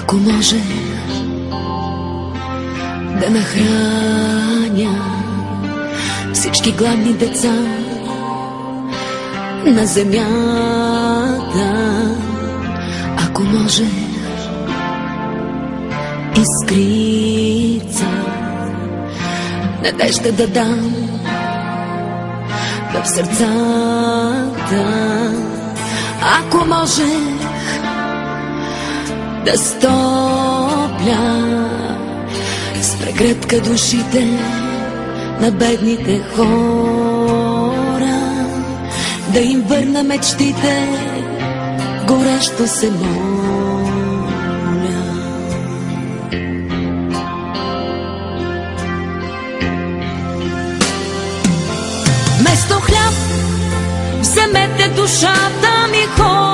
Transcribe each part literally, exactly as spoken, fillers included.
Ако може да нахраня всички гладни деца на земята, ако може искрица надежда да дам в сърцата, ако може да стопля с прегръдка душите на бедните хора, да им върна мечтите, горещо се моля. Вместо хляб вземете душата ми,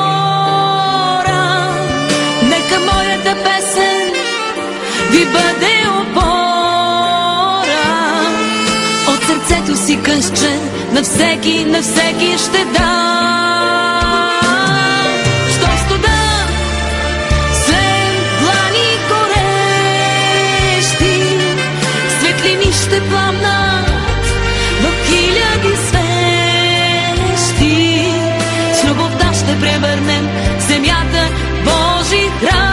хора, нека моята песен ви бъде опора. От сърцето си късче на всеки, на всеки ще дам. Щом студа след длани горещи, светлини ще пламнат в хиляди свещи. С любовта ще превърнем земята в Божи храм.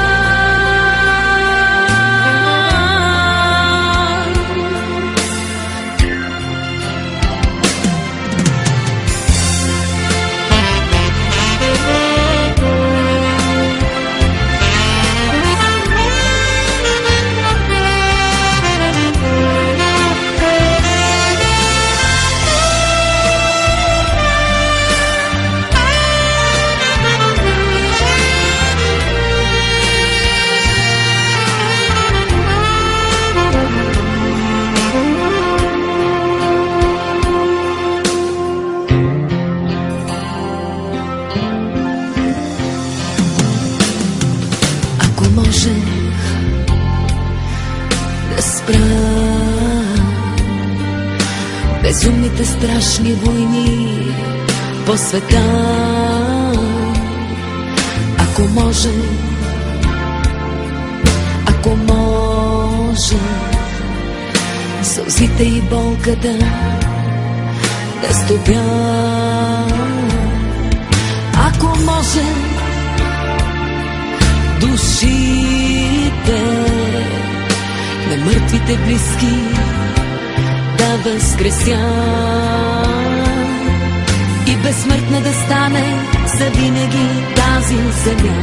Може да спра безумните страшни войни по света, ако може, ако може сълзите и болката да стопя, ако може душите на мъртвите близки да възкреся и безсмъртна да стане завинаги тази земя.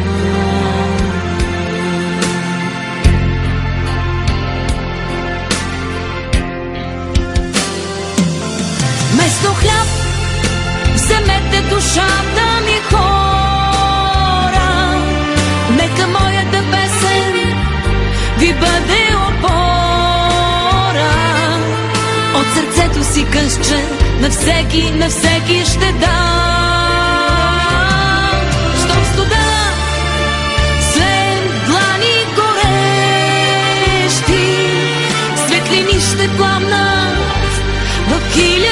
Вместо хляб вземете душата ми, хора, нека моята песен ви бъде опора. От сърцето си късче на всеки, на всеки ще дам. Щом студа след длани горещи, светлини ще пламнат в хиляди